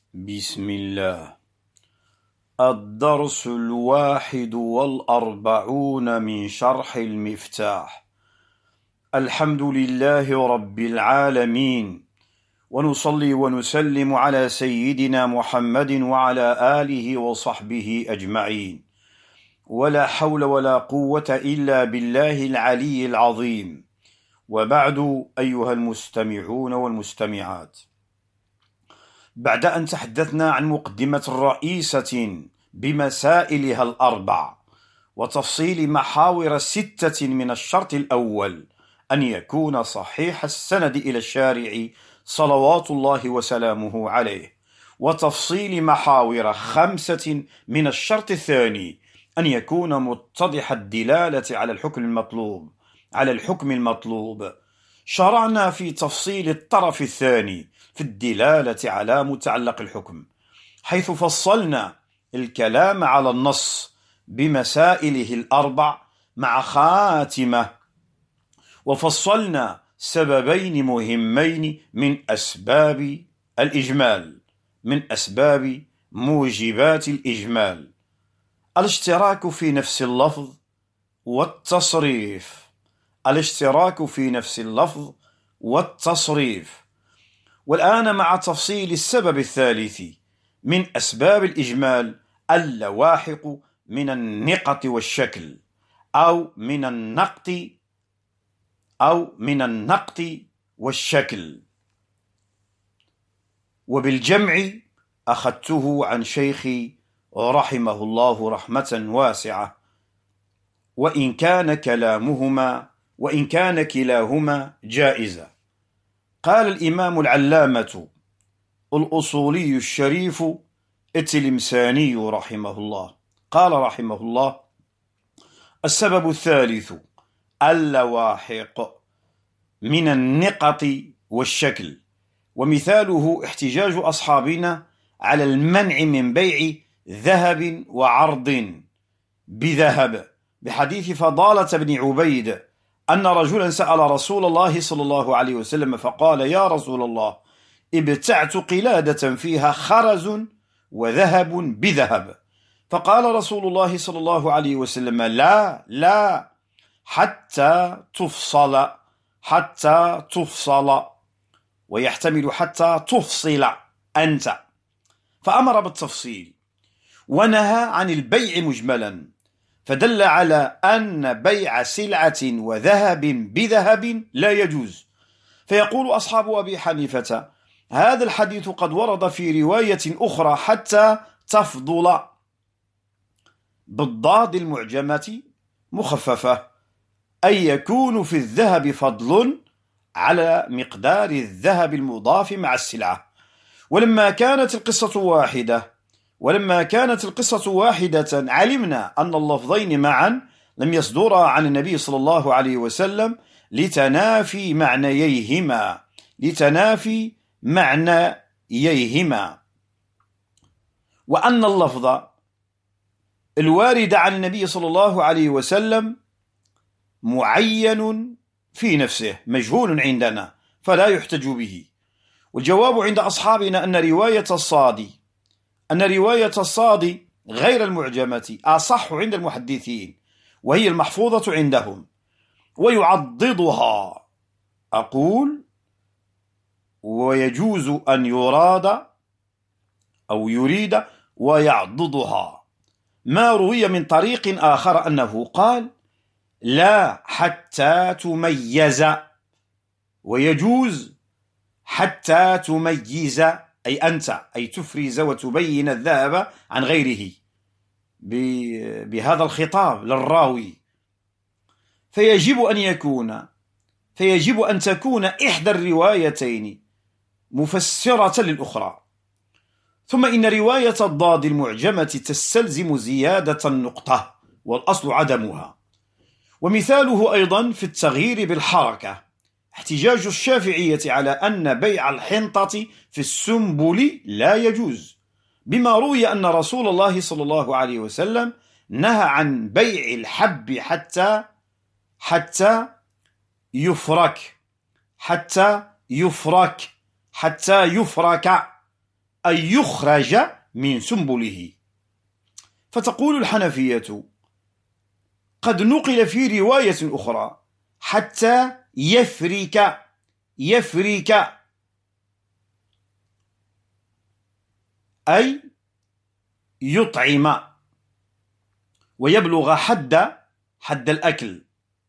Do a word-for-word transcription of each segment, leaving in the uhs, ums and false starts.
بسم الله. الدرس الواحد والأربعون من شرح المفتاح. الحمد لله رب العالمين، ونصلي ونسلم على سيدنا محمد وعلى آله وصحبه أجمعين، ولا حول ولا قوة إلا بالله العلي العظيم. وبعد، أيها المستمعون والمستمعات، بعد أن تحدثنا عن مقدمة رئيسة بمسائلها الأربع وتفصيل محاور ستة من الشرط الأول أن يكون صحيح السند إلى الشارع صلوات الله وسلامه عليه، وتفصيل محاور خمسة من الشرط الثاني أن يكون متضح الدلالة على الحكم المطلوب على الحكم المطلوب شرعنا في تفصيل الطرف الثاني في الدلالة على متعلق الحكم، حيث فصلنا الكلام على النص بمسائله الأربع مع خاتمة، وفصلنا سببين مهمين من أسباب الإجمال من أسباب موجبات الإجمال: الاشتراك في نفس اللفظ والتصريف الاشتراك في نفس اللفظ والتصريف والآن مع تفصيل السبب الثالث من أسباب الإجمال: اللواحق من النقط والشكل، أو من النقط أو من النقط والشكل. وبالجمع أخذته عن شيخي رحمه الله رحمة واسعة، وإن كان كلامهما وإن كان كلاهما جائزة. قال الإمام العلامة الأصولي الشريف التلمساني رحمه الله، قال رحمه الله: السبب الثالث اللواحق من النقط والشكل، ومثاله احتجاج أصحابنا على المنع من بيع ذهب وعرض بذهب بحديث فضالة بن عبيد أن رجلا سأل رسول الله صلى الله عليه وسلم فقال: يا رسول الله، ابتعت قلادة فيها خرز وذهب بذهب. فقال رسول الله صلى الله عليه وسلم: لا لا حتى تفصل حتى تفصل ويحتمل حتى تفصل أنت، فأمر بالتفصيل ونهى عن البيع مجملا، فدل على أن بيع سلعة وذهب بذهب لا يجوز. فيقول أصحاب أبي حنيفة: هذا الحديث قد ورد في رواية أخرى حتى تفضل بالضاد المعجمة مخففة، أي يكون في الذهب فضل على مقدار الذهب المضاف مع السلعة. ولما كانت القصة واحدة ولما كانت القصة واحدة علمنا أن اللفظين معا لم يصدرا عن النبي صلى الله عليه وسلم لتنافي معنييهما لتنافي معنييهما وأن اللفظ الوارد عن النبي صلى الله عليه وسلم معين في نفسه مجهول عندنا فلا يحتج به. والجواب عند أصحابنا أن رواية الصادي أن رواية الصادي غير المعجمة أصح عند المحدثين، وهي المحفوظة عندهم، ويعضدها. أقول: ويجوز أن يراد أو يريد ويعضدها ما روي من طريق آخر أنه قال: لا حتى تميز، ويجوز حتى تميز، أي أنت أي تفرز وتبين الذهب عن غيره بهذا الخطاب للراوي. فيجب أن يكون فيجب أن تكون إحدى الروايتين مفسرة للأخرى. ثم إن رواية الضاد المعجمة تستلزم زيادة النقطة والأصل عدمها. ومثاله أيضا في التغيير بالحركة احتجاج الشافعية على أن بيع الحنطة في السنبل لا يجوز، بما روي أن رسول الله صلى الله عليه وسلم نهى عن بيع الحب حتى حتى يفرك حتى يفرك حتى يفرك أي يخرج من سنبله. فتقول الحنفية: قد نقل في رواية أخرى حتى يفرك يفرك أي يطعم ويبلغ حد حد الأكل.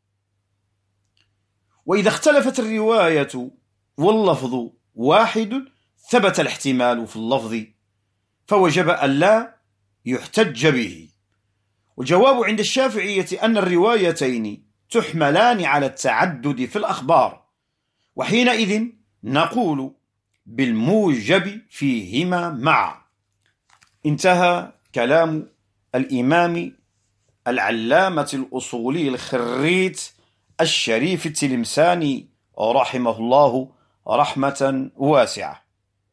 وإذا اختلفت الرواية واللفظ واحد ثبت الاحتمال في اللفظ، فوجب ألا يحتج به. والجواب عند الشافعية أن الروايتين تحملان على التعدد في الأخبار، وحينئذ نقول بالموجب فيهما معا. انتهى كلام الإمام العلامة الأصولي الخريت الشريف التلمساني رحمه الله رحمة واسعة.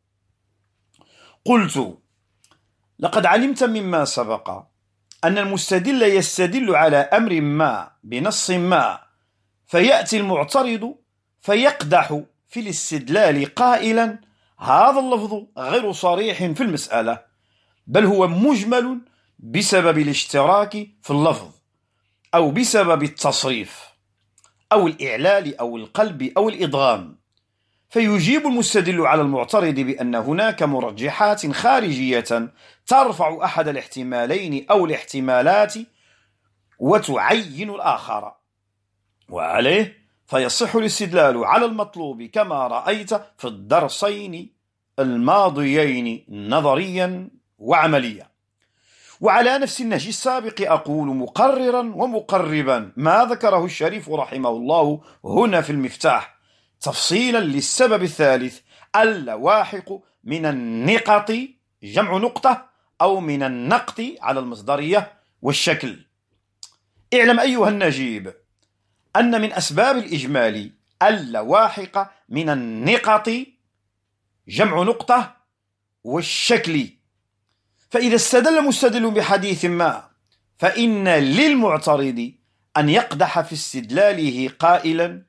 قلت: لقد علمت مما سبق أن المستدل يستدل على أمر ما بنص ما، فيأتي المعترض فيقدح في الاستدلال قائلا: هذا اللفظ غير صريح في المسألة، بل هو مجمل بسبب الاشتراك في اللفظ، أو بسبب التصريف أو الإعلال أو القلب أو الإدغام. فيجيب المستدل على المعترض بأن هناك مرجحات خارجية ترفع أحد الاحتمالين أو الاحتمالات وتعين الآخر، وعليه فيصح الاستدلال على المطلوب كما رأيت في الدرسين الماضيين نظريا وعمليا. وعلى نفس النهج السابق أقول مقررا ومقربا ما ذكره الشريف رحمه الله هنا في المفتاح، تفصيلا للسبب الثالث: اللواحق من النقط جمع نقطة، أو من النقط على المصدرية والشكل. اعلم أيها النجيب أن من أسباب الإجمال اللواحق من النقط جمع نقطة والشكل. فإذا استدل مستدل بحديث ما، فإن للمعترض أن يقدح في استدلاله قائلا: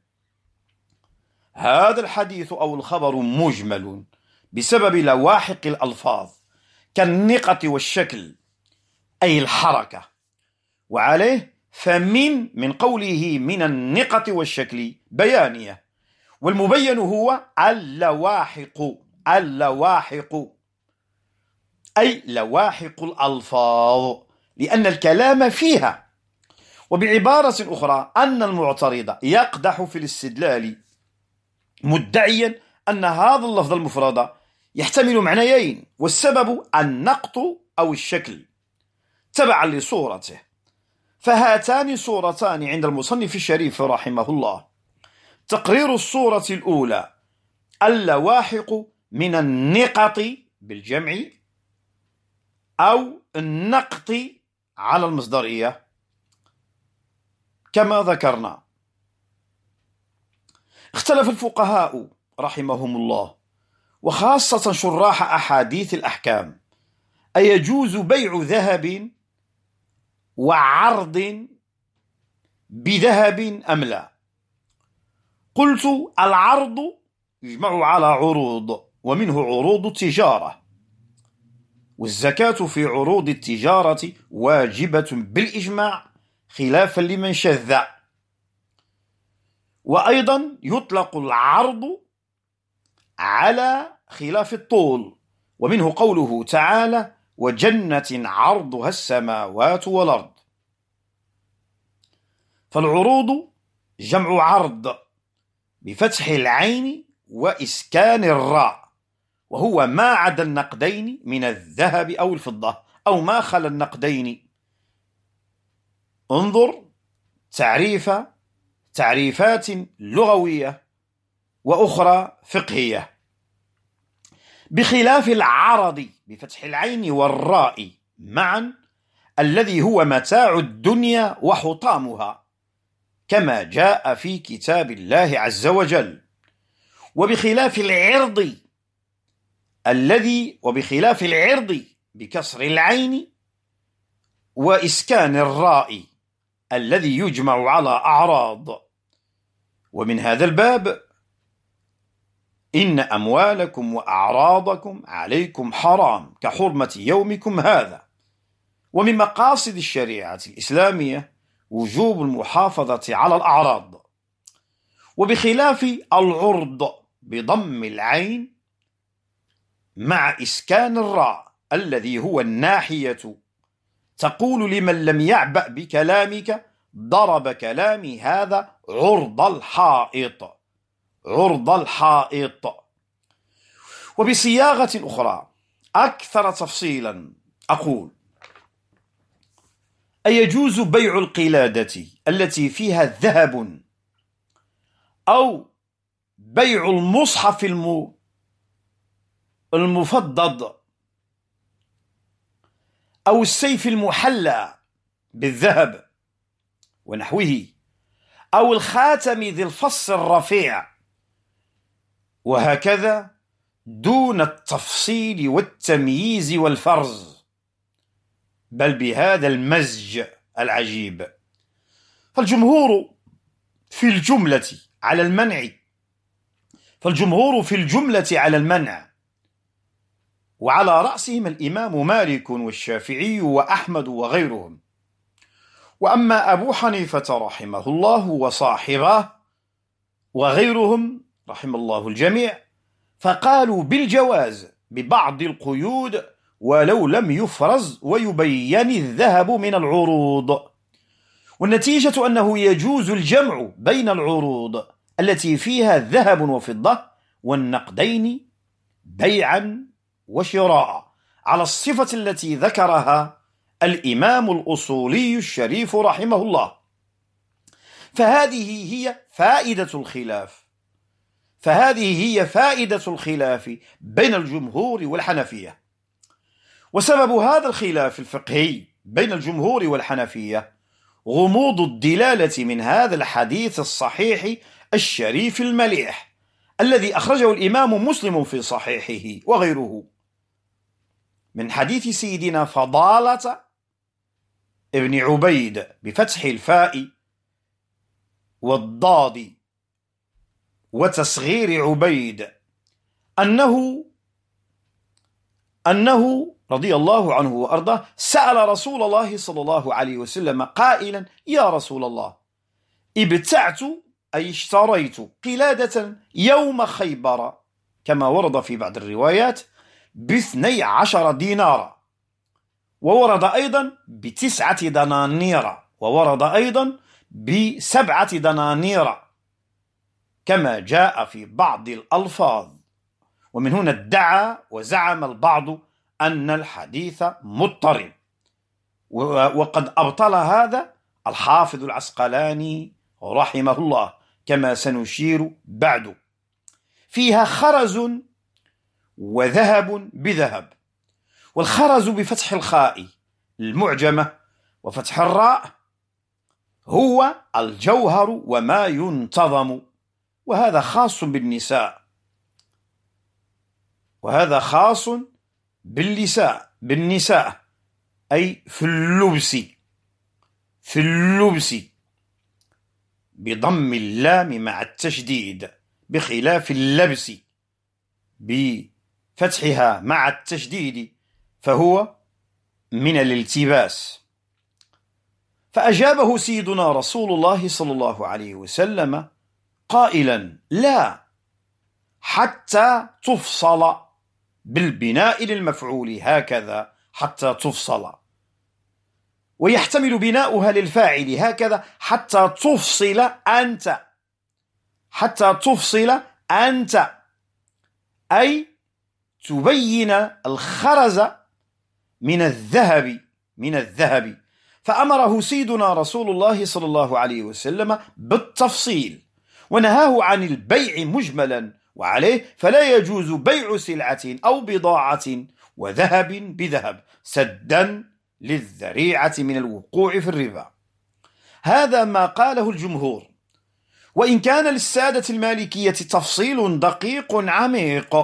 هذا الحديث أو الخبر مجمل بسبب لواحق الألفاظ كالنقط والشكل، أي الحركة. وعليه فمن من قوله من النقط والشكل بيانية، والمبين هو اللواحق اللواحق أي لواحق الألفاظ، لأن الكلام فيها. وبعبارة أخرى أن المعترض يقدح في الاستدلال مدعيا أن هذا اللفظ المفرد يحتمل معنيين، والسبب النقط أو الشكل تبعا لصورته. فهاتان صورتان عند المصنف الشريف رحمه الله: تقرير الصورة الأولى اللواحق من النقط بالجمع أو النقط على المصدرية كما ذكرنا. اختلف الفقهاء رحمهم الله وخاصة شراح أحاديث الأحكام أيجوز بيع ذهب وعرض بذهب أم لا؟ قلت: العرض يجمع على عروض، ومنه عروض التجارة، والزكاة في عروض التجارة واجبة بالإجماع خلافا لمن شذ. وأيضا يطلق العرض على خلاف الطول، ومنه قوله تعالى: وجنة عرضها السماوات والأرض. فالعروض جمع عرض بفتح العين وإسكان الراء، وهو ما عدا النقدين من الذهب أو الفضة، أو ما خلا النقدين. انظر تعريف تعريفات لغوية وأخرى فقهية. بخلاف العرض بفتح العين والراء معا الذي هو متاع الدنيا وحطامها، كما جاء في كتاب الله عز وجل. وبخلاف العرض الذي وبخلاف العرض بكسر العين وإسكان الراء الذي يجمع على أعراض. ومن هذا الباب إن أموالكم وأعراضكم عليكم حرام كحرمة يومكم هذا. ومن مقاصد الشريعة الإسلامية وجوب المحافظة على الأعراض، وبخلاف العرض بضم العين مع إسكان الراء الذي هو الناحية، تقول لمن لم يعبأ بكلامك ضرب كلامي هذا عرض الحائط، عرض الحائط. وبصياغة أخرى أكثر تفصيلا أقول: أيجوز بيع القلادة التي فيها ذهب، أو بيع المصحف المفضد، أو السيف المحلى بالذهب ونحوه، أو الخاتم ذي الفص الرفيع، وهكذا دون التفصيل والتمييز والفرز، بل بهذا المزج العجيب. فالجمهور في الجملة على المنع فالجمهور في الجملة على المنع، وعلى رأسهم الإمام مالك والشافعي وأحمد وغيرهم. وأما أبو حنيفة رحمه الله وصاحبه وغيرهم رحم الله الجميع فقالوا بالجواز ببعض القيود ولو لم يفرز ويبين الذهب من العروض. والنتيجة أنه يجوز الجمع بين العروض التي فيها ذهب وفضة والنقدين بيعا وشراء على الصفة التي ذكرها الإمام الأصولي الشريف رحمه الله. فهذه هي فائدة الخلاف فهذه هي فائدة الخلاف بين الجمهور والحنفية. وسبب هذا الخلاف الفقهي بين الجمهور والحنفية غموض الدلالة من هذا الحديث الصحيح الشريف المليح الذي أخرجه الإمام مسلم في صحيحه وغيره من حديث سيدنا فضالة ابن عبيد بفتح الفاء والضاد وتصغير عبيد أنه أنه رضي الله عنه وأرضاه سأل رسول الله صلى الله عليه وسلم قائلا: يا رسول الله، ابتعت أي اشتريت قلادة يوم خيبر، كما ورد في بعض الروايات باثني عشر دينارا، وورد أيضا بتسعة دنانير، وورد أيضا بسبعة دنانير كما جاء في بعض الألفاظ. ومن هنا ادعى وزعم البعض أن الحديث مضطرب، وقد أبطل هذا الحافظ العسقلاني رحمه الله كما سنشير بعد. فيها خرز وذهب بذهب، والخرز بفتح الخاء المعجمة وفتح الراء هو الجوهر وما ينتظم، وهذا خاص بالنساء وهذا خاص بالنساء بالنساء أي في اللبس في اللبس بضم اللام مع التشديد، بخلاف اللبس بفتحها مع التشديد فهو من الالتباس. فأجابه سيدنا رسول الله صلى الله عليه وسلم قائلا: لا، حتى تفصل، بالبناء للمفعول هكذا، حتى تفصل، ويحتمل بناؤها للفاعل هكذا، حتى تفصل أنت، حتى تفصل أنت، أي تبين الخرز من الذهب من الذهب. فأمره سيدنا رسول الله صلى الله عليه وسلم بالتفصيل، ونهاه عن البيع مجملا، وعليه فلا يجوز بيع سلعة أو بضاعة وذهب بذهب سدا للذريعة من الوقوع في الربا. هذا ما قاله الجمهور، وإن كان للسادة المالكية تفصيل دقيق عميق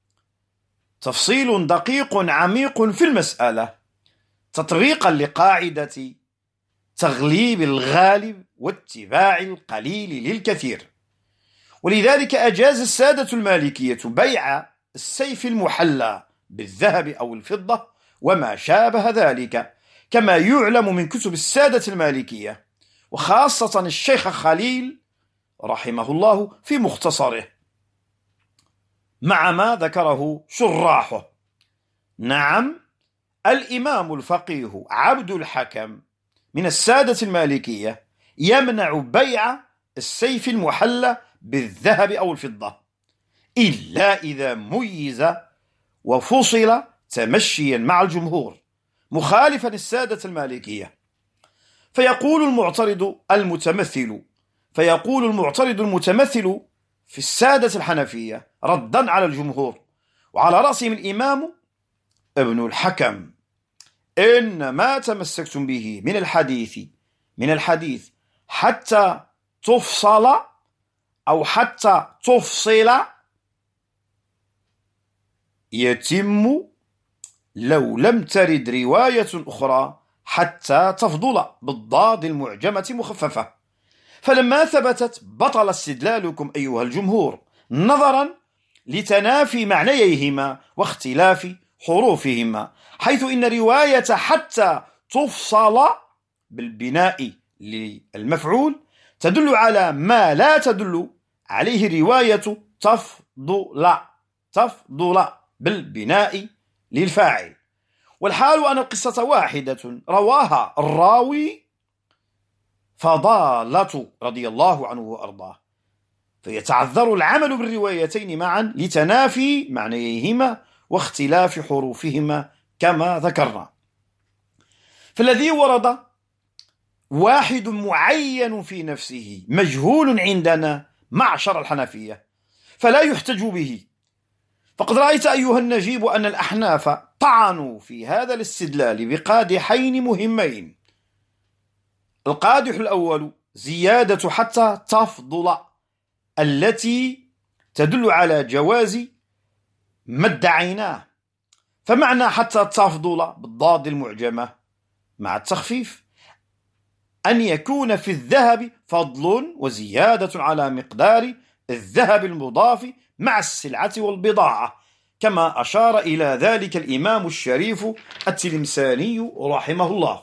تفصيل دقيق عميق في المسألة، تطبيقا لقاعدة تغليب الغالب واتباع القليل للكثير. ولذلك أجاز السادة المالكية بيع السيف المحلى بالذهب أو الفضة وما شابه ذلك، كما يعلم من كتب السادة المالكية، وخاصة الشيخ خليل رحمه الله في مختصره، مع ما ذكره شراحه. نعم، الإمام الفقيه عبد الحكم من السادة المالكية يمنع بيع السيف المحلى بالذهب أو الفضة، إلا إذا ميز وفصل تمشيا مع الجمهور مخالفا السادة المالكية. فيقول المعترض المتمثل فيقول المعترض المتمثل في السادة الحنفية ردا على الجمهور، وعلى رأسهم الإمام ابن الحكم: إن ما تمسكتم به من الحديث من الحديث حتى تفصل أو حتى تفصل يتم لو لم ترد رواية أخرى حتى تفضل بالضاد المعجمة مخففة. فلما ثبتت بطل استدلالكم أيها الجمهور، نظرا لتنافي معنييهما واختلاف حروفهما، حيث إن رواية حتى تفصل بالبناء للمفعول تدل على ما لا تدل عليه رواية تفضل تفضل بالبناء للفاعل، والحال أن القصة واحدة رواها الراوي فضالة رضي الله عنه وأرضاه، فيتعذر العمل بالروايتين معا لتنافي معنييهما واختلاف حروفهما كما ذكرنا. فالذي ورد واحد معين في نفسه مجهول عندنا معشر الحنفية فلا يحتج به. فقد رأيت أيها النجيب أن الأحناف طعنوا في هذا الاستدلال بقادحين مهمين. القادح الأول زيادة حتى تفضل التي تدل على جواز ما ادعيناه، فمعنى حتى تفضل بالضاد المعجمة مع التخفيف أن يكون في الذهب فضل وزيادة على مقدار الذهب المضاف مع السلعة والبضاعة، كما أشار إلى ذلك الإمام الشريف التلمساني رحمه الله.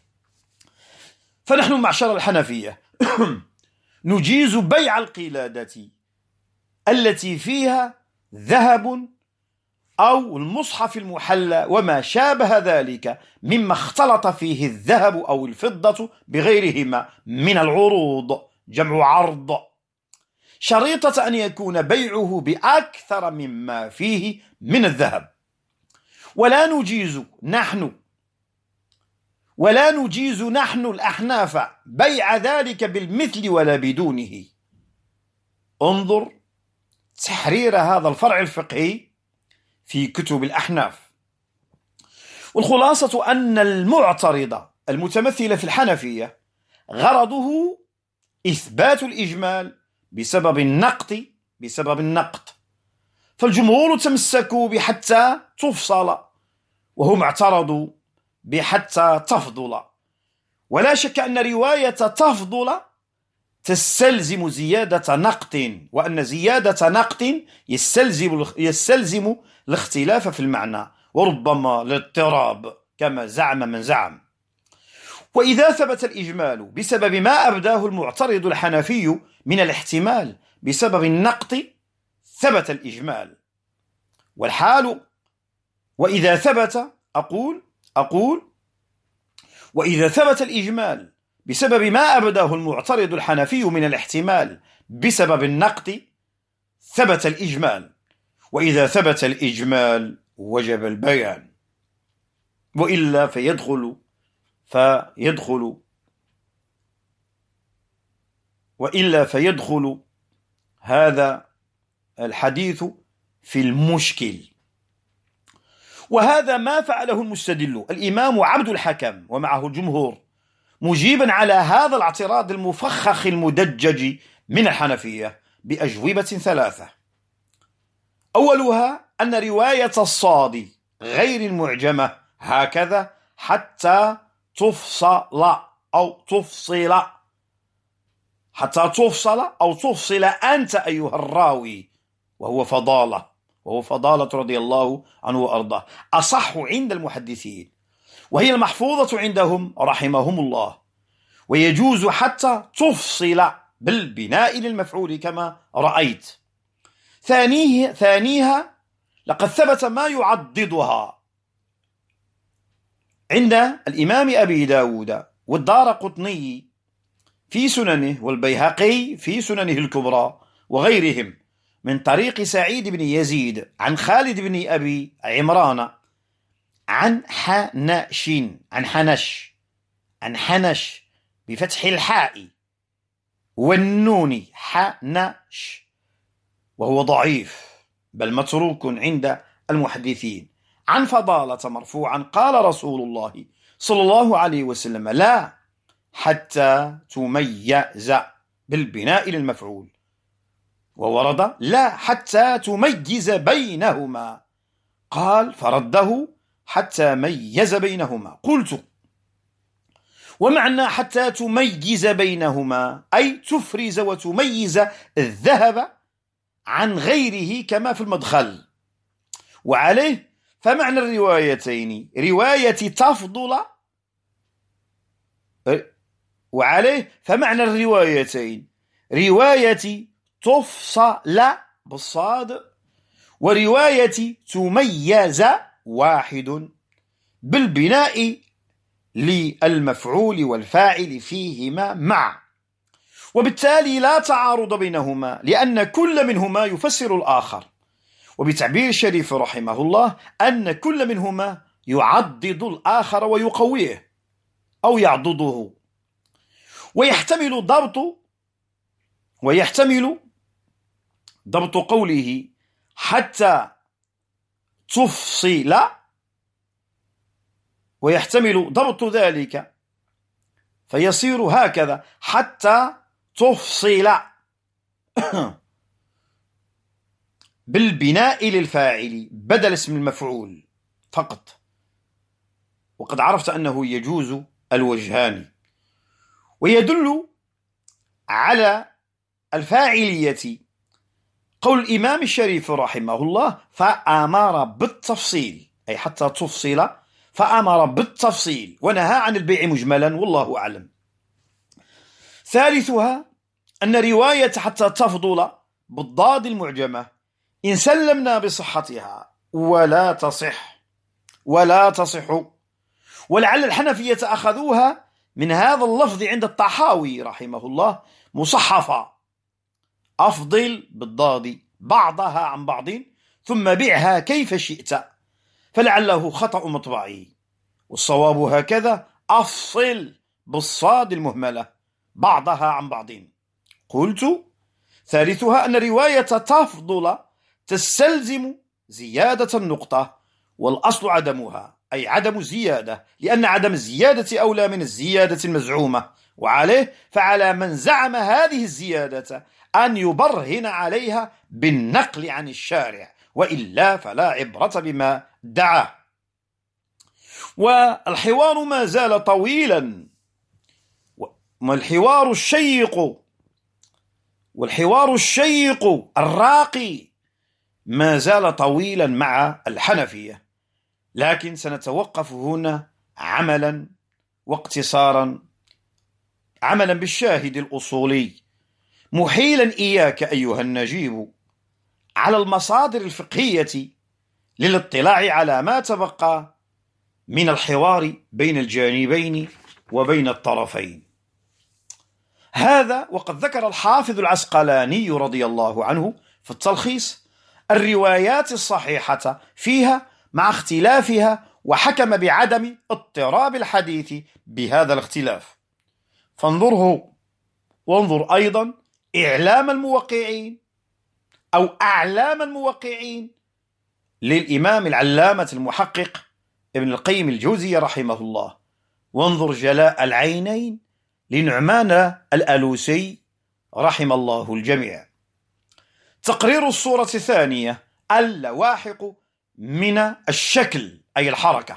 فنحن معشر الحنفية نجيز بيع القلادة التي فيها ذهب أو المصحف المحلى وما شابه ذلك مما اختلط فيه الذهب أو الفضة بغيرهما من العروض، جمع عرض، شريطة أن يكون بيعه بأكثر مما فيه من الذهب. ولا نجيز نحن ولا نجيز نحن الأحناف بيع ذلك بالمثل ولا بدونه. انظر تحرير هذا الفرع الفقهي في كتب الأحناف. والخلاصة أن المعترض المتمثل في الحنفية غرضه إثبات الإجمال بسبب النقط بسبب النقط فالجمهور تمسكوا بحتى تفصل وهم اعترضوا بحتى تفضل. ولا شك أن رواية تفضل تستلزم زيادة نقط، وأن زيادة نقط يستلزم يستلزم الاختلاف في المعنى وربما الاضطراب كما زعم من زعم. وإذا ثبت الإجمال بسبب ما أبداه المعترض الحنفي من الاحتمال بسبب النقط ثبت الإجمال. والحال وإذا ثبت أقول أقول وإذا ثبت الإجمال بسبب ما أبداه المعترض الحنفي من الاحتمال بسبب النقط ثبت الإجمال. وإذا ثبت الإجمال وجب البيان، وإلا فيدخل فيدخل وإلا فيدخل هذا الحديث في المشكل. وهذا ما فعله المستدل الإمام عبد الحكم ومعه الجمهور، مجيبا على هذا الاعتراض المفخخ المدجج من الحنفية بأجوبة ثلاثة. أولها أن رواية الصاد غير المعجمة هكذا حتى تفصل أو تفصل حتى تفصل أو تفصل أنت أيها الراوي، وهو فضالة وهو فضالة رضي الله عنه وأرضاه، أصح عند المحدثين، وهي المحفوظة عندهم رحمهم الله. ويجوز حتى تفصل بالبناء للمفعول كما رأيت. ثانيه ثانيها لقد ثبت ما يعضدها عند الإمام أبي داود والدارقطني في سننه والبيهقي في سننه الكبرى وغيرهم من طريق سعيد بن يزيد عن خالد بن أبي عمران عن حنش عن حنش عن حنش بفتح الحاء والنون حنش، وهو ضعيف بل متروك عند المحدثين، عن فضالة مرفوعا قال رسول الله صلى الله عليه وسلم: لا حتى تميز بالبناء للمفعول. وورد: لا حتى تميز بينهما، قال فرده: حتى ميز بينهما. قلت: ومعنى حتى تميز بينهما أي تفرز وتميز الذهب عن غيره كما في المدخل. وعليه فمعنى الروايتين رواية تفضل وعليه فمعنى الروايتين رواية تفصل بالصاد ورواية تميز واحد بالبناء للمفعول والفاعل فيهما مع، وبالتالي لا تعارض بينهما لأن كل منهما يفسر الآخر. وبتعبير الشريف رحمه الله أن كل منهما يعضد الآخر ويقويه أو يعضده. ويحتمل ضبط ويحتمل ضبط قوله حتى تفصل، ويحتمل ضبط ذلك فيصير هكذا: حتى تفصل بالبناء للفاعل بدل اسم المفعول فقط. وقد عرفت أنه يجوز الوجهان. ويدل على الفاعلية قول الإمام الشريف رحمه الله: فأمر بالتفصيل، أي حتى تفصل، فأمر بالتفصيل ونهى عن البيع مجملا، والله أعلم. ثالثها أن رواية حتى تفضل بالضاد المعجمة إن سلمنا بصحتها ولا تصح ولا تصح ولعل الحنفية أخذوها من هذا اللفظ عند الطحاوي رحمه الله مصحفة: أفضل بالضاد بعضها عن بعض ثم بيعها كيف شئت، فلعله خطأ مطبعي، والصواب هكذا: أفصل بالصاد المهملة بعضها عن بعض. قلت: ثالثها أن رواية تفضل تستلزم زيادة النقطة، والأصل عدمها، أي عدم الزيادة، لأن عدم الزيادة أولى من الزيادة المزعومة. وعليه فعلى من زعم هذه الزيادة أن يبرهن عليها بالنقل عن الشارع، وإلا فلا عبرة بما دعا. والحوار ما زال طويلا، والحوار الشيق والحوار الشيق الراقي ما زال طويلا مع الحنفية، لكن سنتوقف هنا عملا واقتصارا، عملا بالشاهد الأصولي، محيلا إياك أيها النجيب على المصادر الفقهية للاطلاع على ما تبقى من الحوار بين الجانبين وبين الطرفين. هذا وقد ذكر الحافظ العسقلاني رضي الله عنه في التلخيص الروايات الصحيحة فيها مع اختلافها، وحكم بعدم اضطراب الحديث بهذا الاختلاف. فانظره وانظر أيضا إعلام الموقعين أو أعلام الموقعين للإمام العلامة المحقق ابن القيم الجوزي رحمه الله، وانظر جلاء العينين لنعمان الألوسي رحم الله الجميع. تقرير الصورة الثانية: اللواحق من الشكل أي الحركة.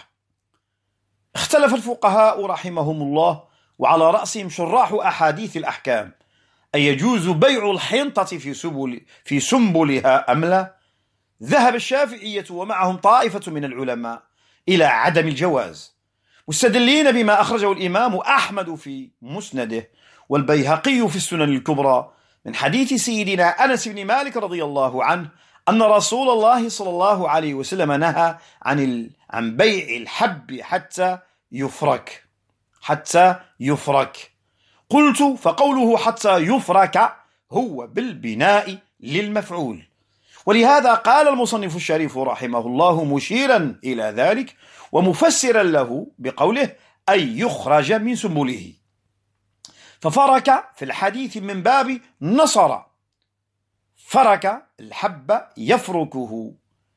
اختلف الفقهاء رحمهم الله، وعلى رأسهم شراح أحاديث الأحكام، أيجوز بيع الحنطة في سبل في سنبلها أم لا؟ ذهب الشافعية ومعهم طائفة من العلماء إلى عدم الجواز، مستدلين بما أخرجه الإمام أحمد في مسنده والبيهقي في السنن الكبرى من حديث سيدنا أنس بن مالك رضي الله عنه أن رسول الله صلى الله عليه وسلم نهى عن ال... عن بيع الحب حتى يفرك حتى يفرك. قلت: فقوله حتى يفرك هو بالبناء للمفعول، ولهذا قال المصنف الشريف رحمه الله مشيرا إلى ذلك ومفسرا له بقوله: أي يخرج من سنبله. ففرك في الحديث من باب نصر، فرك الحب يفركه،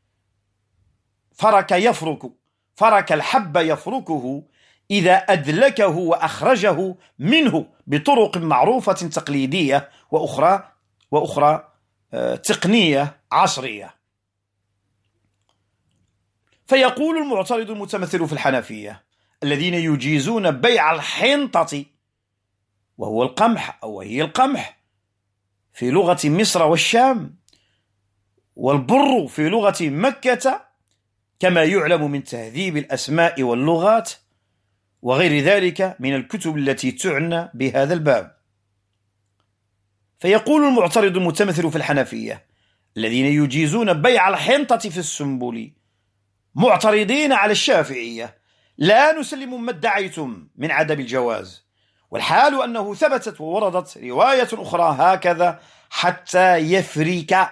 فرك يفرك فرك الحب يفركه إذا أدلكه وأخرجه منه بطرق معروفة تقليدية وأخرى وأخرى تقنية عصرية. فيقول المعترض المتمثل في الحنفية الذين يجيزون بيع الحنطة وهو القمح أو وهي القمح في لغة مصر والشام، والبر في لغة مكة كما يعلم من تهذيب الأسماء واللغات وغير ذلك من الكتب التي تعنى بهذا الباب. فيقول المعترض المتمثل في الحنفية الذين يجيزون بيع الحنطة في السنبل معترضين على الشافعية: لا نسلم ما ادعيتم من عدم الجواز، والحال أنه ثبتت ووردت رواية أخرى هكذا: حتى يفرك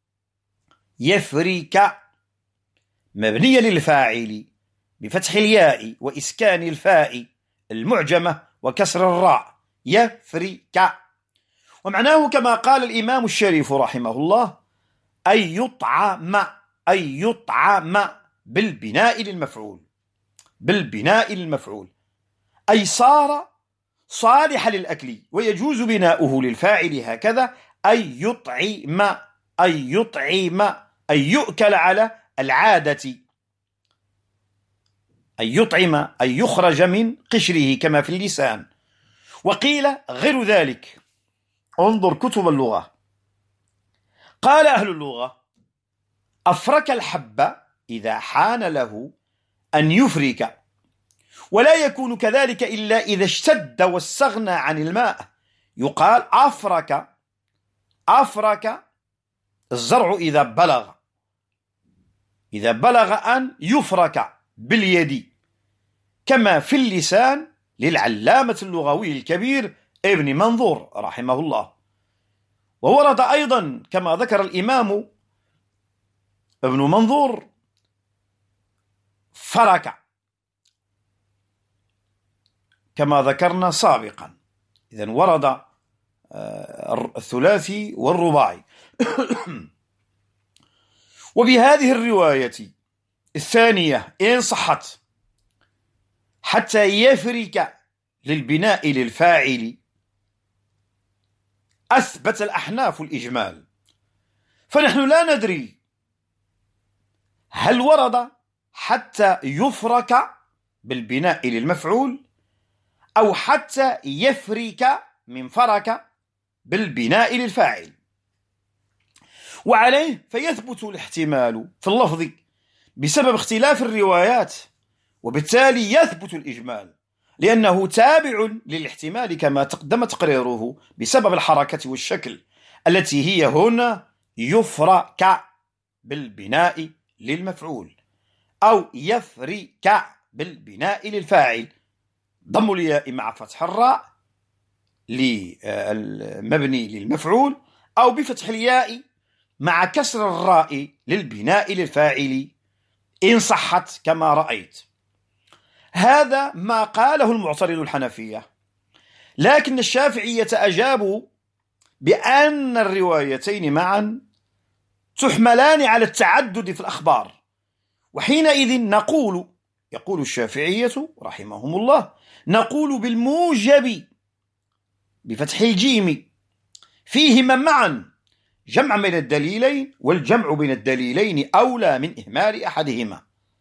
يفرك مبنية للفاعل بفتح الياء وإسكان الفاء المعجمة وكسر الراء، يفرك، ومعناه كما قال الإمام الشريف رحمه الله: أي يطعم أي يطعم بالبناء للمفعول بالبناء للمفعول أي صار صالح للأكل ويجوز بناؤه للفاعل هكذا: أي يطعم أي يطعم أي يؤكل على العادة، أي يطعم أي يخرج من قشره كما في اللسان. وقيل غير ذلك، انظر كتب اللغة. قال أهل اللغة: أفرك الحب إذا حان له أن يفرك، ولا يكون كذلك إلا إذا اشتد واستغنى عن الماء. يقال أفرك أفرك الزرع إذا بلغ إذا بلغ أن يفرك باليد، كما في اللسان للعلامة اللغوي الكبير ابن منظور رحمه الله. وورد أيضا كما ذكر الإمام ابن منظور فرك كما ذكرنا سابقا. إذن ورد الثلاثي والرباعي. وبهذه الرواية الثانية إن صحت حتى يفرك للبناء للفاعل أثبت الأحناف الإجمال، فنحن لا ندري هل ورد حتى يفرك بالبناء للمفعول أو حتى يفرك من فرك بالبناء للفاعل، وعليه فيثبت الاحتمال في اللفظ بسبب اختلاف الروايات، وبالتالي يثبت الإجمال لأنه تابع للاحتمال كما تقدم تقريره بسبب الحركة والشكل التي هي هنا يفرك بالبناء للمفعول أو يفرك بالبناء للفاعل، ضم الياء مع فتح الراء للمبني للمفعول أو بفتح الياء مع كسر الراء للبناء للفاعل إن صحت كما رأيت. هذا ما قاله المعترض الحنفية، لكن الشافعية أجابوا بأن الروايتين معا تحملان على التعدد في الأخبار، وحينئذ نقول يقول الشافعية رحمهم الله نقول بالموجب بفتح الجيم فيهما معا جمع بين الدليلين، والجمع بين الدليلين أولى من إهمال أحدهما.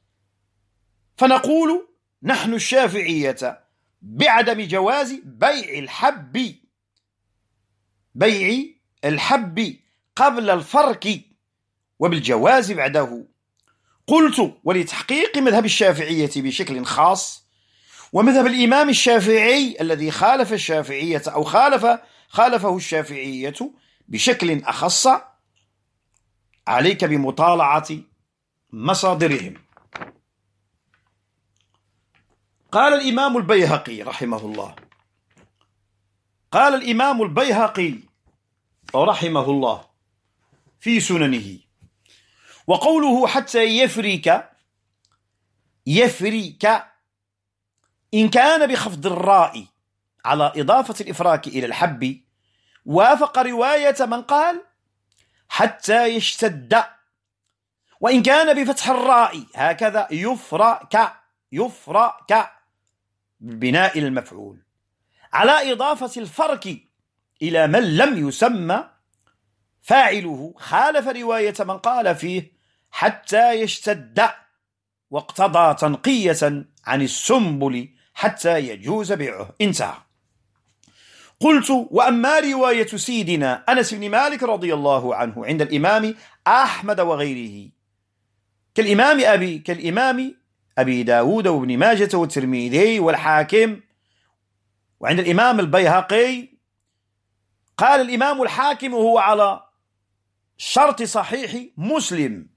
فنقول نحن الشافعية بعدم جواز بيع الحب بيع الحب قبل الفرك وبالجواز بعده. قلت: ولتحقيق مذهب الشافعية بشكل خاص ومذهب الإمام الشافعي الذي خالف الشافعية أو خالف خالفه الشافعية بشكل أخص، عليك بمطالعة مصادرهم. قال الإمام البيهقي رحمه الله قال الإمام البيهقي رحمه الله في سننه: وقوله حتى يفرك يفرك إن كان بخفض الراء على إضافة الإفراك إلى الحب وافق رواية من قال حتى يشتد، وإن كان بفتح الراء هكذا يفرك يفرك ببناء المفعول على إضافة الفرك إلى من لم يسمى فاعله، خالف رواية من قال فيه حتى يشتد واقتضى تنقية عن السنبل حتى يجوز بيعه. انتهى. قلت: وأما رواية سيدنا أنس بن مالك رضي الله عنه عند الإمام أحمد وغيره كالإمام أبي كالإمام أبي داود وابن ماجة والترمذي والحاكم، وعند الإمام البيهقي قال الإمام الحاكم هو على شرط صحيح مسلم،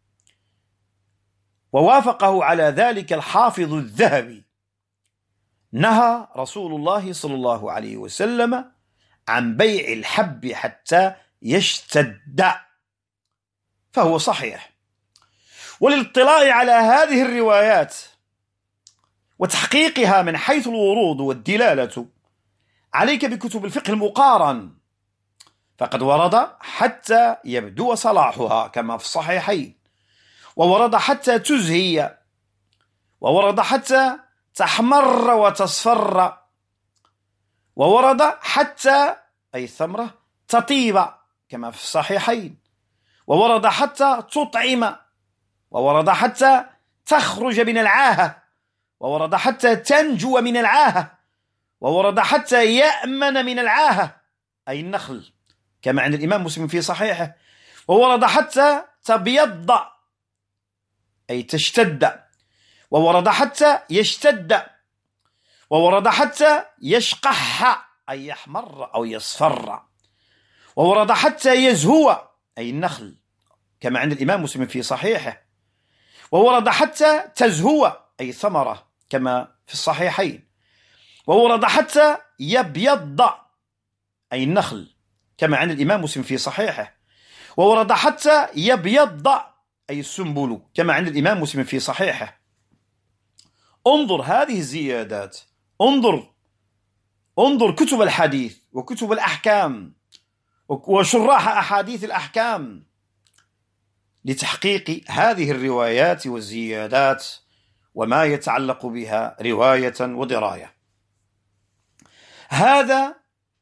ووافقه على ذلك الحافظ الذهبي: نهى رسول الله صلى الله عليه وسلم عن بيع الحب حتى يشتد، فهو صحيح. وللاطلاع على هذه الروايات وتحقيقها من حيث الورود والدلالة عليك بكتب الفقه المقارن، فقد ورد حتى يبدو صلاحها كما في الصحيحين، وورد حتى تزهي، وورد حتى تحمر وتصفر، وورد حتى أي الثمرة تطيب كما في الصحيحين، وورد حتى تطعم، وورد حتى تخرج من العاهة، وورد حتى تنجو من العاهة، وورد حتى يأمن من العاهة أي النخل كما عند الإمام مسلم في صحيحه، وورد حتى تبيض أي تشتد، وورد حتى يشتد، وورد حتى يشقح أي يحمر أو يصفر، وورد حتى يزهو أي النخل كما عند الإمام مسلم في صحيحه، وورد حتى تزهو أي ثمرة كما في الصحيحين، وورد حتى يبيض أي النخل كما عند الإمام مسلم في صحيحه، وورد حتى يبيض أي السنبل كما عند الإمام مسلم في صحيحه. انظر هذه الزيادات، انظر انظر كتب الحديث وكتب الأحكام وشراح أحاديث الأحكام لتحقيق هذه الروايات والزيادات وما يتعلق بها رواية ودراية. هذا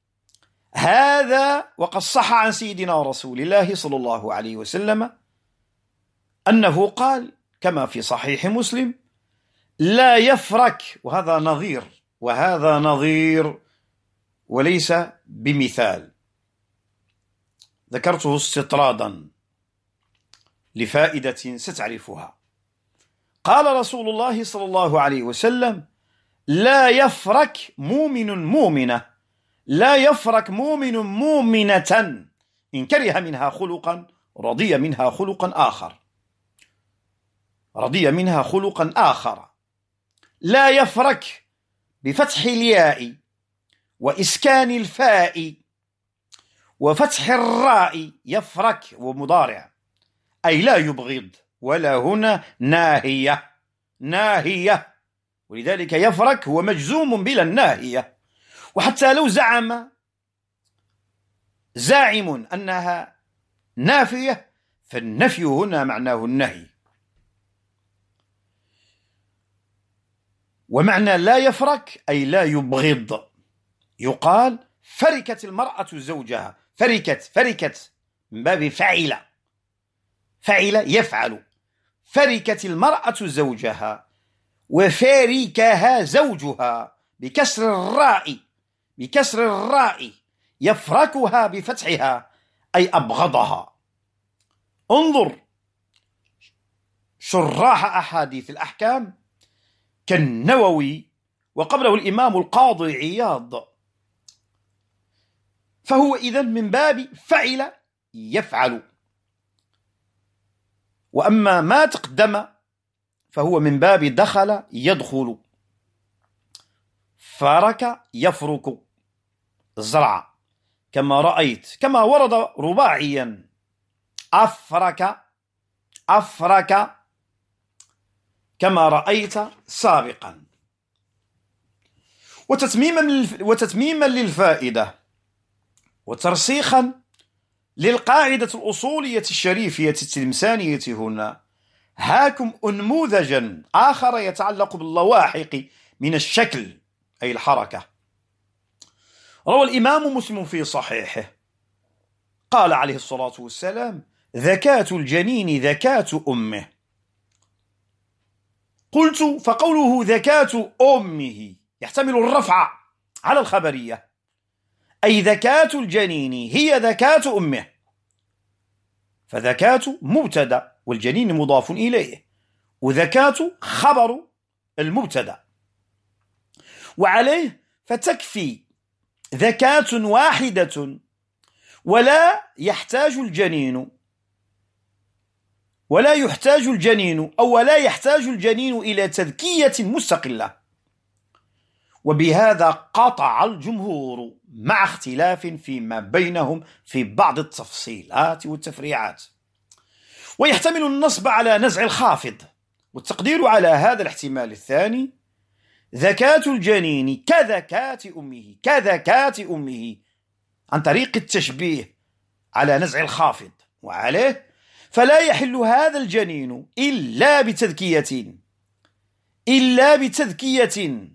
هذا وقد صح عن سيدنا رسول الله صلى الله عليه وسلم أنه قال كما في صحيح مسلم: لا يفرك، وهذا نظير وهذا نظير وليس بمثال، ذكرته استطرادا لفائدة ستعرفها. قال رسول الله صلى الله عليه وسلم: لا يفرك مؤمن مؤمنة لا يفرك مؤمن مؤمنة إن كره منها خلقا رضي منها خلقا آخر رضي منها خلقا آخر لا يفرك بفتح الياء وإسكان الفاء وفتح الراء، يفرك ومضارع أي لا يبغض، ولا هنا ناهية ناهية ولذلك يفرك هو مجزوم بلا الناهية. وحتى لو زعم زاعم أنها نافية فالنفي هنا معناه النهي. ومعنى لا يفرك أي لا يبغض. يقال فركت المرأة زوجها، فركت فركت من باب فعل فعل يفعل، فركت المرأة زوجها، وفاركها زوجها بكسر الراء بكسر الراء يفركها بفتحها أي أبغضها. انظر شراح أحاديث الأحكام كالنووي وقبله الإمام القاضي عياض، فهو إذن من باب فعل يفعل. وأما ما تقدم فهو من باب دخل يدخل. فرك يفرك، زرع كما رأيت، كما ورد رباعيا. أفرك أفرك كما رأيت سابقا. وتتميما وتتميما للفائدة وترسيخا للقاعدة الأصولية الشريفية التلمسانية هنا، هاكم أنموذجا آخر يتعلق باللواحق من الشكل أي الحركة. روى الإمام مسلم في صحيحه قال عليه الصلاة والسلام: ذكاة الجنين ذكاة أمه. قلت: فقوله ذكاة أمه يحتمل الرفع على الخبرية، أي ذكاة الجنين هي ذكاة أمه، فذكاة مبتدأ والجنين مضاف إليه، وذكاة خبر المبتدأ، وعليه فتكفي ذكاة واحدة ولا يحتاج الجنين ولا يحتاج الجنين أو ولا يحتاج الجنين إلى تذكية مستقلة. وبهذا قطع الجمهور مع اختلاف فيما بينهم في بعض التفصيلات والتفريعات. ويحتمل النصب على نزع الخافض، والتقدير على هذا الاحتمال الثاني: ذكاة الجنين كذكاة أمه، كذكاة أمه، عن طريق التشبيه على نزع الخافض. وعليه فلا يحل هذا الجنين إلا بتذكية إلا بتذكية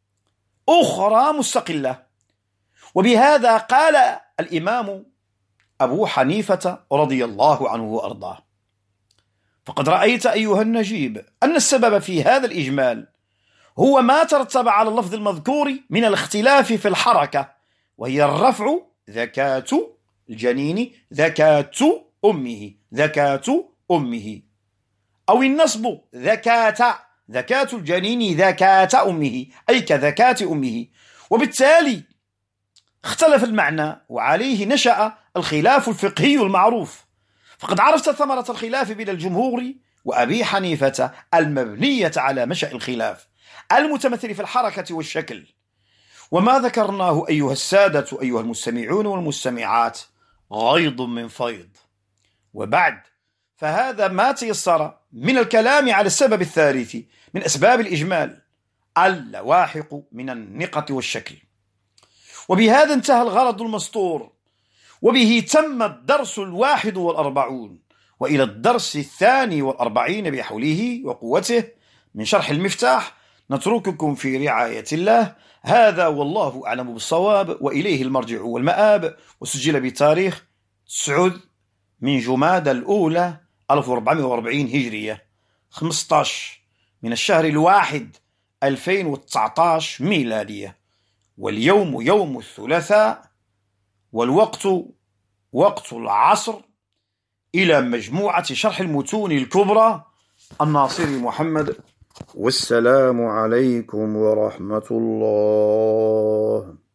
أخرى مستقلة. وبهذا قال الإمام أبو حنيفة رضي الله عنه وأرضاه: فقد رأيت أيها النجيب أن السبب في هذا الإجمال هو ما ترتب على اللفظ المذكور من الاختلاف في الحركة، وهي الرفع ذكاة الجنين ذكاة أمه، ذكاة أمه، أو النصب ذكاة ذكاة الجنين ذكاة أمه، أي كذكاة أمه. وبالتالي اختلف المعنى، وعليه نشأ الخلاف الفقهي المعروف. فقد عرفت ثمرة الخلاف بين الجمهور وأبي حنيفة المبنية على منشأ الخلاف المتمثل في الحركة والشكل. وما ذكرناه أيها السادة أيها المستمعون والمستمعات غيض من فيض. وبعد فهذا ما تيسر من الكلام على السبب الثالث من أسباب الإجمال، اللواحق من النقط والشكل. وبهذا انتهى الغرض المسطور، وبه تم الدرس الواحد والأربعون، وإلى الدرس الثاني والأربعين بحوله وقوته من شرح المفتاح نترككم في رعاية الله. هذا والله أعلم بالصواب، وإليه المرجع والمآب. وسجل بتاريخ تسعة من جمادى الأولى ألف وأربعمائة وأربعين هجرية، خمسة عشر من الشهر الواحد ألفين وتسعة عشر ميلادية، واليوم يوم الثلاثاء، والوقت وقت العصر. إلى مجموعة شرح المتون الكبرى الناصري محمد، والسلام عليكم ورحمة الله.